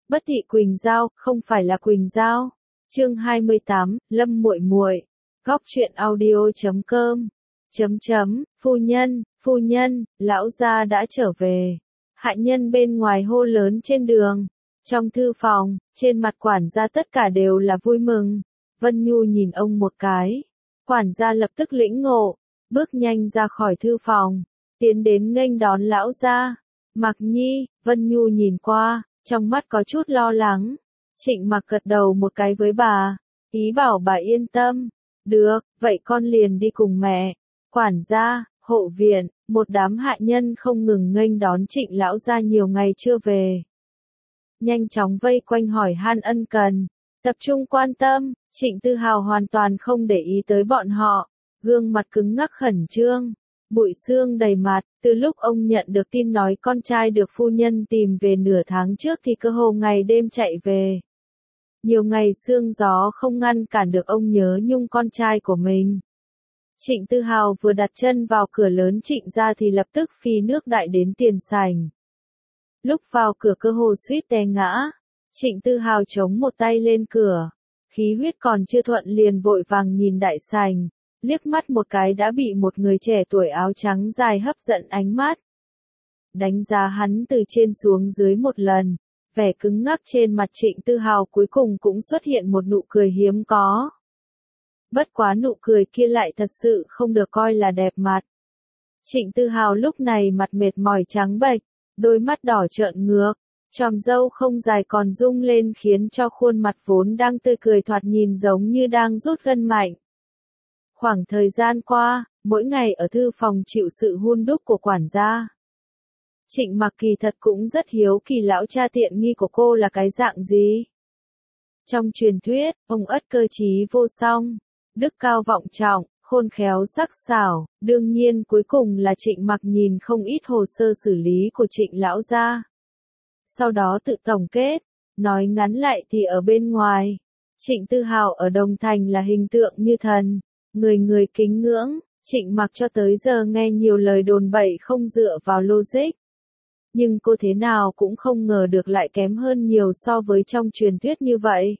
Bất thị Quỳnh Giao, không phải là Quỳnh Giao. Chương 28, Lâm muội muội. Góc truyện audio.com. Phu nhân, lão gia đã trở về. Hạ nhân bên ngoài hô lớn trên đường. Trong thư phòng, trên mặt quản gia tất cả đều là vui mừng. Vân Nhu nhìn ông một cái. Quản gia lập tức lĩnh ngộ, bước nhanh ra khỏi thư phòng, tiến đến nghênh đón lão gia. Mạc Nhi, Vân Nhu nhìn qua, trong mắt có chút lo lắng. Trịnh Mặc gật đầu một cái với bà, ý bảo bà yên tâm. Được, vậy con liền đi cùng mẹ. Quản gia, hộ viện, một đám hạ nhân không ngừng nghênh đón Trịnh lão gia nhiều ngày chưa về. Nhanh chóng vây quanh hỏi han ân cần, tập trung quan tâm. Trịnh Tư Hào hoàn toàn không để ý tới bọn họ, gương mặt cứng ngắc khẩn trương, bụi sương đầy mặt. Từ lúc ông nhận được tin nói con trai được phu nhân tìm về nửa tháng trước thì cơ hồ ngày đêm chạy về. Nhiều ngày sương gió không ngăn cản được ông nhớ nhung con trai của mình. Trịnh Tư Hào vừa đặt chân vào cửa lớn Trịnh gia thì lập tức phi nước đại đến tiền sảnh. Lúc vào cửa cơ hồ suýt té ngã, Trịnh Tư Hào chống một tay lên cửa, khí huyết còn chưa thuận liền vội vàng nhìn đại sảnh, liếc mắt một cái đã bị một người trẻ tuổi áo trắng dài hấp dẫn ánh mắt. Đánh giá hắn từ trên xuống dưới một lần, vẻ cứng ngắc trên mặt Trịnh Tư Hào cuối cùng cũng xuất hiện một nụ cười hiếm có. Bất quá nụ cười kia lại thật sự không được coi là đẹp mặt. Trịnh Tư Hào lúc này mặt mệt mỏi trắng bệch, đôi mắt đỏ trợn ngược, chòm râu không dài còn rung lên khiến cho khuôn mặt vốn đang tươi cười thoạt nhìn giống như đang rút gân mạnh. Khoảng thời gian qua, mỗi ngày ở thư phòng chịu sự hun đúc của quản gia. Trịnh Mặc kỳ thật cũng rất hiếu kỳ lão cha tiện nghi của cô là cái dạng gì. Trong truyền thuyết, ông ất cơ trí vô song, đức cao vọng trọng, khôn khéo sắc sảo, đương nhiên cuối cùng là Trịnh Mặc nhìn không ít hồ sơ xử lý của Trịnh lão gia. Sau đó tự tổng kết, nói ngắn lại thì ở bên ngoài, Trịnh Tư Hào ở Đồng Thành là hình tượng như thần, người người kính ngưỡng. Trịnh Mặc cho tới giờ nghe nhiều lời đồn bậy không dựa vào logic. Nhưng cô thế nào cũng không ngờ được lại kém hơn nhiều so với trong truyền thuyết như vậy.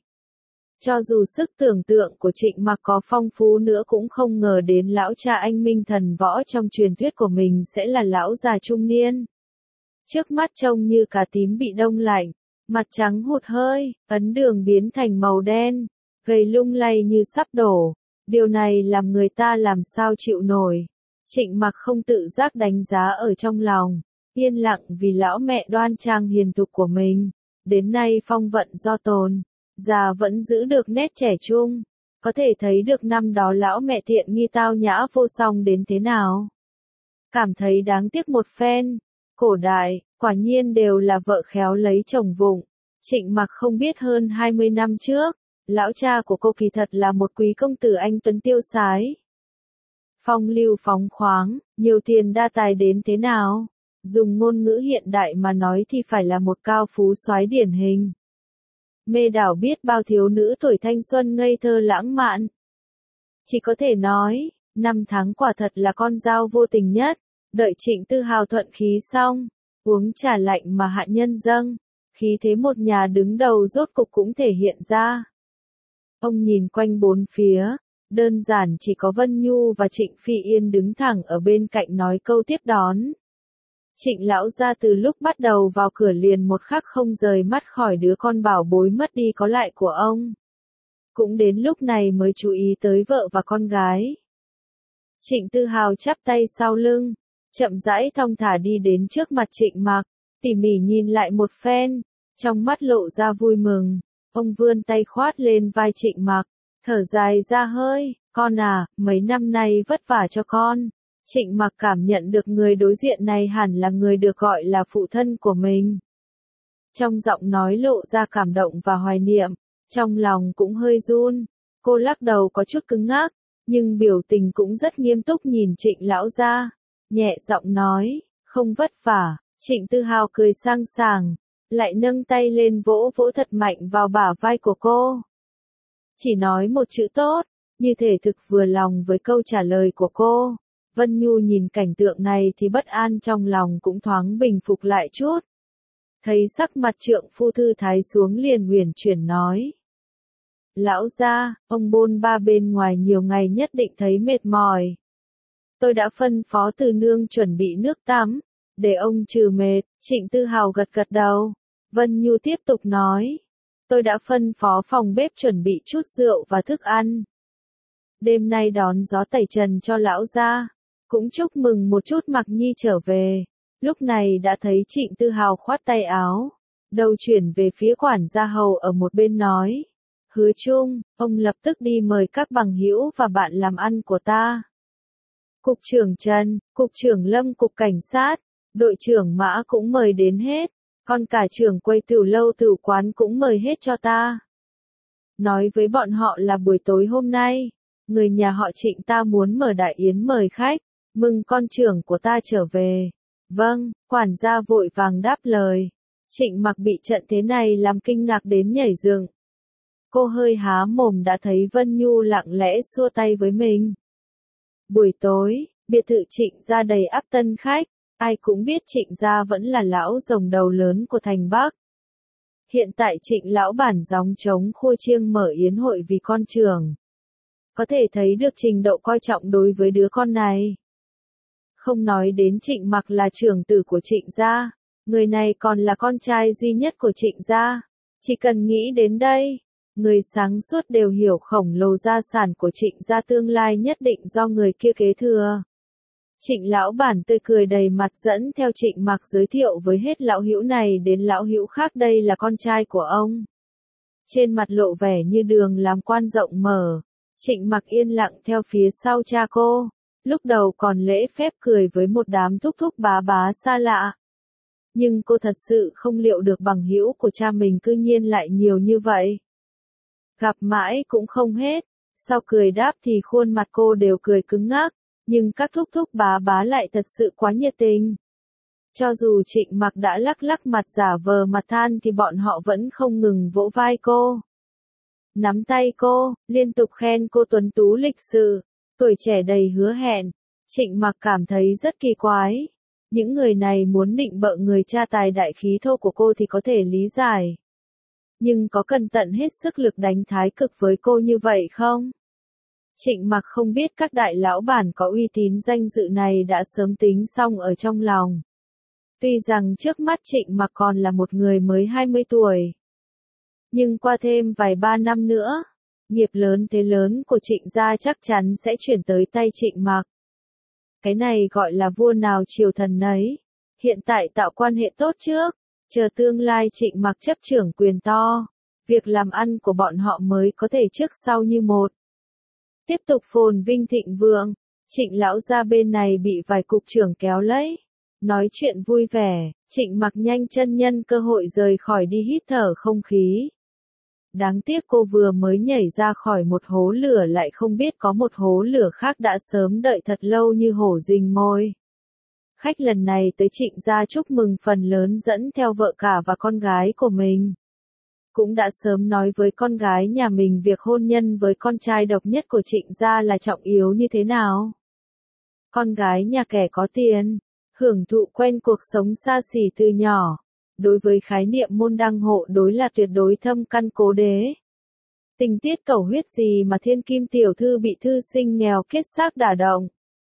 Cho dù sức tưởng tượng của Trịnh Mặc có phong phú nữa cũng không ngờ đến lão cha anh minh thần võ trong truyền thuyết của mình sẽ là lão già trung niên. Trước mắt trông như cá tím bị đông lạnh, mặt trắng hụt hơi, ấn đường biến thành màu đen, gầy lung lay như sắp đổ. Điều này làm người ta làm sao chịu nổi. Trịnh Mặc không tự giác đánh giá ở trong lòng, yên lặng vì lão mẹ đoan trang hiền thục của mình. Đến nay phong vận do tồn, già vẫn giữ được nét trẻ trung. Có thể thấy được năm đó lão mẹ tiện nghi tao nhã vô song đến thế nào. Cảm thấy đáng tiếc một phen. Cổ đại, quả nhiên đều là vợ khéo lấy chồng vụng. Trịnh Mặc không biết hơn 20 năm trước, lão cha của cô kỳ thật là một quý công tử anh tuấn tiêu sái. Phong lưu phóng khoáng, nhiều tiền đa tài đến thế nào? Dùng ngôn ngữ hiện đại mà nói thì phải là một cao phú soái điển hình. Mê đảo biết bao thiếu nữ tuổi thanh xuân ngây thơ lãng mạn. Chỉ có thể nói, năm tháng quả thật là con dao vô tình nhất. Đợi Trịnh Tư Hào thuận khí xong, uống trà lạnh mà hạ nhân dâng, khí thế một nhà đứng đầu rốt cục cũng thể hiện ra. Ông nhìn quanh bốn phía, đơn giản chỉ có Vân Nhu và Trịnh Phi Yên đứng thẳng ở bên cạnh nói câu tiếp đón. Trịnh lão gia từ lúc bắt đầu vào cửa liền một khắc không rời mắt khỏi đứa con bảo bối mất đi có lại của ông. Cũng đến lúc này mới chú ý tới vợ và con gái. Trịnh Tư Hào chắp tay sau lưng, chậm rãi thong thả đi đến trước mặt Trịnh Mặc, tỉ mỉ nhìn lại một phen, trong mắt lộ ra vui mừng. Ông vươn tay khoát lên vai Trịnh Mặc, thở dài ra hơi, con à, mấy năm nay vất vả cho con. Trịnh Mặc cảm nhận được người đối diện này hẳn là người được gọi là phụ thân của mình. Trong giọng nói lộ ra cảm động và hoài niệm, trong lòng cũng hơi run. Cô lắc đầu có chút cứng ngắc, nhưng biểu tình cũng rất nghiêm túc nhìn Trịnh lão gia, nhẹ giọng nói, không vất vả. Trịnh Tư Hào cười sang sảng, lại nâng tay lên vỗ vỗ thật mạnh vào bả vai của cô. Chỉ nói một chữ tốt, như thể thực vừa lòng với câu trả lời của cô. Vân Nhu nhìn cảnh tượng này thì bất an trong lòng cũng thoáng bình phục lại chút. Thấy sắc mặt trượng phu thư thái xuống liền huyền chuyển nói. Lão gia, ông bôn ba bên ngoài nhiều ngày nhất định thấy mệt mỏi. Tôi đã phân phó từ nương chuẩn bị nước tắm, để ông trừ mệt. Trịnh Tư Hào gật gật đầu. Vân Nhu tiếp tục nói. Tôi đã phân phó phòng bếp chuẩn bị chút rượu và thức ăn. Đêm nay đón gió tẩy trần cho lão gia, cũng chúc mừng một chút Mặc Nhi trở về. Lúc này đã thấy Trịnh Tư Hào khoát tay áo, đầu chuyển về phía quản gia hầu ở một bên nói. Hứa Trung, ông lập tức đi mời các bằng hữu và bạn làm ăn của ta. Cục trưởng Trần, Cục trưởng Lâm Cục Cảnh sát, đội trưởng Mã cũng mời đến hết, còn cả trưởng quầy tiểu lâu tiểu quán cũng mời hết cho ta. Nói với bọn họ là buổi tối hôm nay, người nhà họ Trịnh ta muốn mở đại yến mời khách, mừng con trưởng của ta trở về. Vâng, quản gia vội vàng đáp lời. Trịnh Mặc bị trận thế này làm kinh ngạc đến nhảy dựng. Cô hơi há mồm đã thấy Vân Nhu lặng lẽ xua tay với mình. Buổi tối, biệt thự Trịnh gia đầy ắp tân khách, ai cũng biết Trịnh gia vẫn là lão rồng đầu lớn của thành Bắc. Hiện tại Trịnh lão bản gióng trống khua chiêng mở yến hội vì con trưởng. Có thể thấy được trình độ coi trọng đối với đứa con này. Không nói đến Trịnh Mặc là trưởng tử của Trịnh gia, người này còn là con trai duy nhất của Trịnh gia. Chỉ cần nghĩ đến đây, người sáng suốt đều hiểu khổng lồ gia sản của Trịnh gia tương lai nhất định do người kia kế thừa. Trịnh lão bản tươi cười đầy mặt dẫn theo Trịnh Mặc giới thiệu với hết lão hữu này đến lão hữu khác đây là con trai của ông. Trên mặt lộ vẻ như đường làm quan rộng mở, Trịnh Mặc yên lặng theo phía sau cha cô, lúc đầu còn lễ phép cười với một đám thúc thúc bá bá xa lạ. Nhưng cô thật sự không liệu được bằng hữu của cha mình cư nhiên lại nhiều như vậy. Gặp mãi cũng không hết, sau cười đáp thì khuôn mặt cô đều cười cứng ngắc, nhưng các thúc thúc bá bá lại thật sự quá nhiệt tình. Cho dù Trịnh Mặc đã lắc lắc mặt giả vờ mặt than thì bọn họ vẫn không ngừng vỗ vai cô. Nắm tay cô, liên tục khen cô tuấn tú lịch sự, tuổi trẻ đầy hứa hẹn. Trịnh Mặc cảm thấy rất kỳ quái. Những người này muốn định bợ người cha tài đại khí thô của cô thì có thể lý giải. Nhưng có cần tận hết sức lực đánh thái cực với cô như vậy không? Trịnh Mặc không biết các đại lão bản có uy tín danh dự này đã sớm tính xong ở trong lòng. Tuy rằng trước mắt Trịnh Mặc còn là một người mới 20 tuổi. Nhưng qua thêm vài ba năm nữa, nghiệp lớn thế lớn của Trịnh gia chắc chắn sẽ chuyển tới tay Trịnh Mặc. Cái này gọi là vua nào triều thần nấy. Hiện tại tạo quan hệ tốt trước, chờ tương lai Trịnh Mặc chấp trưởng quyền to, việc làm ăn của bọn họ mới có thể trước sau như một. Tiếp tục phồn vinh thịnh vượng, Trịnh lão gia bên này bị vài cục trưởng kéo lấy. Nói chuyện vui vẻ, Trịnh Mặc nhanh chân nhân cơ hội rời khỏi đi hít thở không khí. Đáng tiếc cô vừa mới nhảy ra khỏi một hố lửa lại không biết có một hố lửa khác đã sớm đợi thật lâu như hổ rình mồi. Khách lần này tới Trịnh gia chúc mừng phần lớn dẫn theo vợ cả và con gái của mình. Cũng đã sớm nói với con gái nhà mình việc hôn nhân với con trai độc nhất của Trịnh gia là trọng yếu như thế nào. Con gái nhà kẻ có tiền, hưởng thụ quen cuộc sống xa xỉ từ nhỏ. Đối với khái niệm môn đăng hộ đối là tuyệt đối thâm căn cố đế. Tình tiết cầu huyết gì mà thiên kim tiểu thư bị thư sinh nghèo kết xác đả động.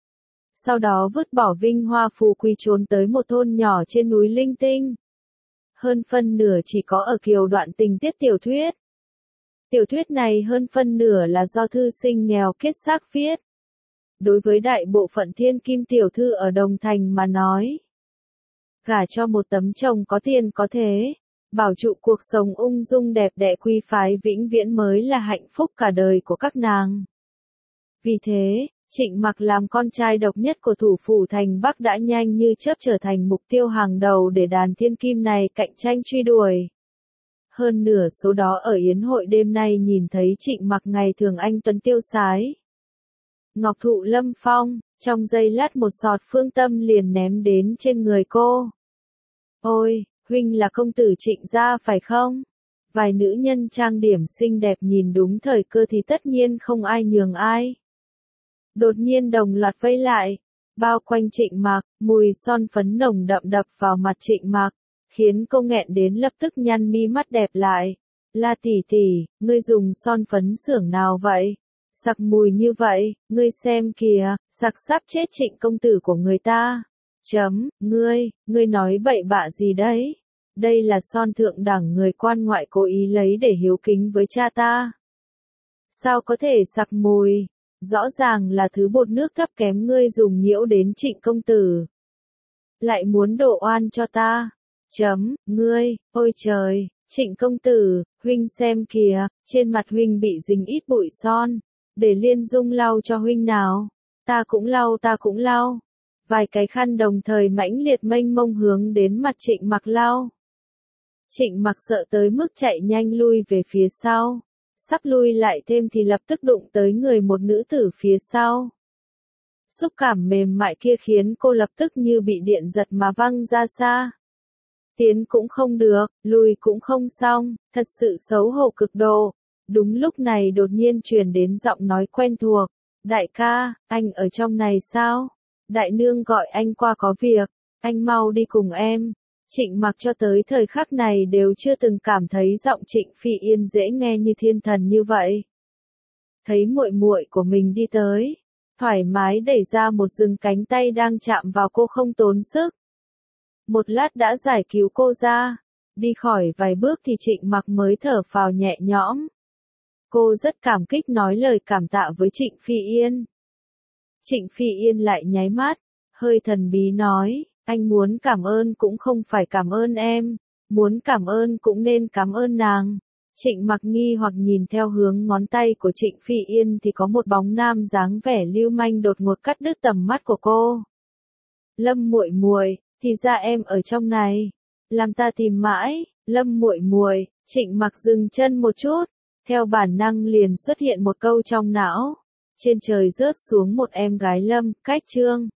Sau đó vứt bỏ vinh hoa phú quý trốn tới một thôn nhỏ trên núi linh tinh. Hơn phân nửa chỉ có ở kiều đoạn tình tiết tiểu thuyết. Tiểu thuyết này hơn phân nửa là do thư sinh nghèo kết xác viết. Đối với đại bộ phận thiên kim tiểu thư ở Đồng Thành mà nói. Gả cho một tấm chồng có tiền có thế, bảo trụ cuộc sống ung dung đẹp đẽ quý phái vĩnh viễn mới là hạnh phúc cả đời của các nàng. Vì thế, Trịnh Mặc làm con trai độc nhất của thủ phủ thành Bắc đã nhanh như chớp trở thành mục tiêu hàng đầu để đàn thiên kim này cạnh tranh truy đuổi. Hơn nửa số đó ở yến hội đêm nay nhìn thấy Trịnh Mặc ngày thường anh tuấn tiêu sái. Ngọc thụ lâm phong, trong giây lát một sọt phương tâm liền ném đến trên người cô. Ôi, huynh là công tử Trịnh gia phải không? Vài nữ nhân trang điểm xinh đẹp nhìn đúng thời cơ thì tất nhiên không ai nhường ai. Đột nhiên đồng loạt vây lại, bao quanh Trịnh Mặc, mùi son phấn nồng đậm đập vào mặt Trịnh Mặc. khiến cô nghẹn đến lập tức nhăn mi mắt đẹp lại. La tỷ tỷ, ngươi dùng son phấn xưởng nào vậy? Sặc mùi như vậy, ngươi xem kìa, sặc sắp chết Trịnh công tử của người ta. Ngươi nói bậy bạ gì đấy? Đây là son thượng đẳng người quan ngoại cố ý lấy để hiếu kính với cha ta. Sao có thể sặc mùi? Rõ ràng là thứ bột nước thấp kém ngươi dùng nhiễu đến Trịnh công tử. Lại muốn đổ oan cho ta. Ôi trời, Trịnh công tử, huynh xem kìa, trên mặt huynh bị dính ít bụi son. Để Liên Dung lau cho huynh nào. Ta cũng lau. Vài cái khăn đồng thời mãnh liệt mênh mông hướng đến mặt Trịnh Mặc lau. Trịnh Mặc sợ tới mức chạy nhanh lui về phía sau. Sắp lui lại thêm thì lập tức đụng tới người một nữ tử phía sau. Xúc cảm mềm mại kia khiến cô lập tức như bị điện giật mà văng ra xa. Tiến cũng không được, lùi cũng không xong, thật sự xấu hổ cực độ. Đúng lúc này đột nhiên truyền đến giọng nói quen thuộc. Đại ca, anh ở trong này sao? Đại nương gọi anh qua có việc, anh mau đi cùng em. Trịnh Mặc cho tới thời khắc này đều chưa từng cảm thấy giọng Trịnh Phi Yên dễ nghe như thiên thần như vậy. Thấy muội muội của mình đi tới, thoải mái đẩy ra một rừng cánh tay đang chạm vào cô không tốn sức. Một lát đã giải cứu cô ra, đi khỏi vài bước thì Trịnh Mặc mới thở phào nhẹ nhõm. Cô rất cảm kích nói lời cảm tạ với Trịnh Phi Yên. Trịnh Phi Yên lại nháy mắt, hơi thần bí nói, anh muốn cảm ơn cũng không phải cảm ơn em, muốn cảm ơn cũng nên cảm ơn nàng. Trịnh Mặc nghi hoặc nhìn theo hướng ngón tay của Trịnh Phi Yên thì có một bóng nam dáng vẻ lưu manh đột ngột cắt đứt tầm mắt của cô. Lâm muội muội, thì ra em ở trong này, làm ta tìm mãi. Lâm muội muội, Trịnh Mặc dừng chân một chút, theo bản năng liền xuất hiện một câu trong não. Trên trời rớt xuống một em gái Lâm, cách Trương.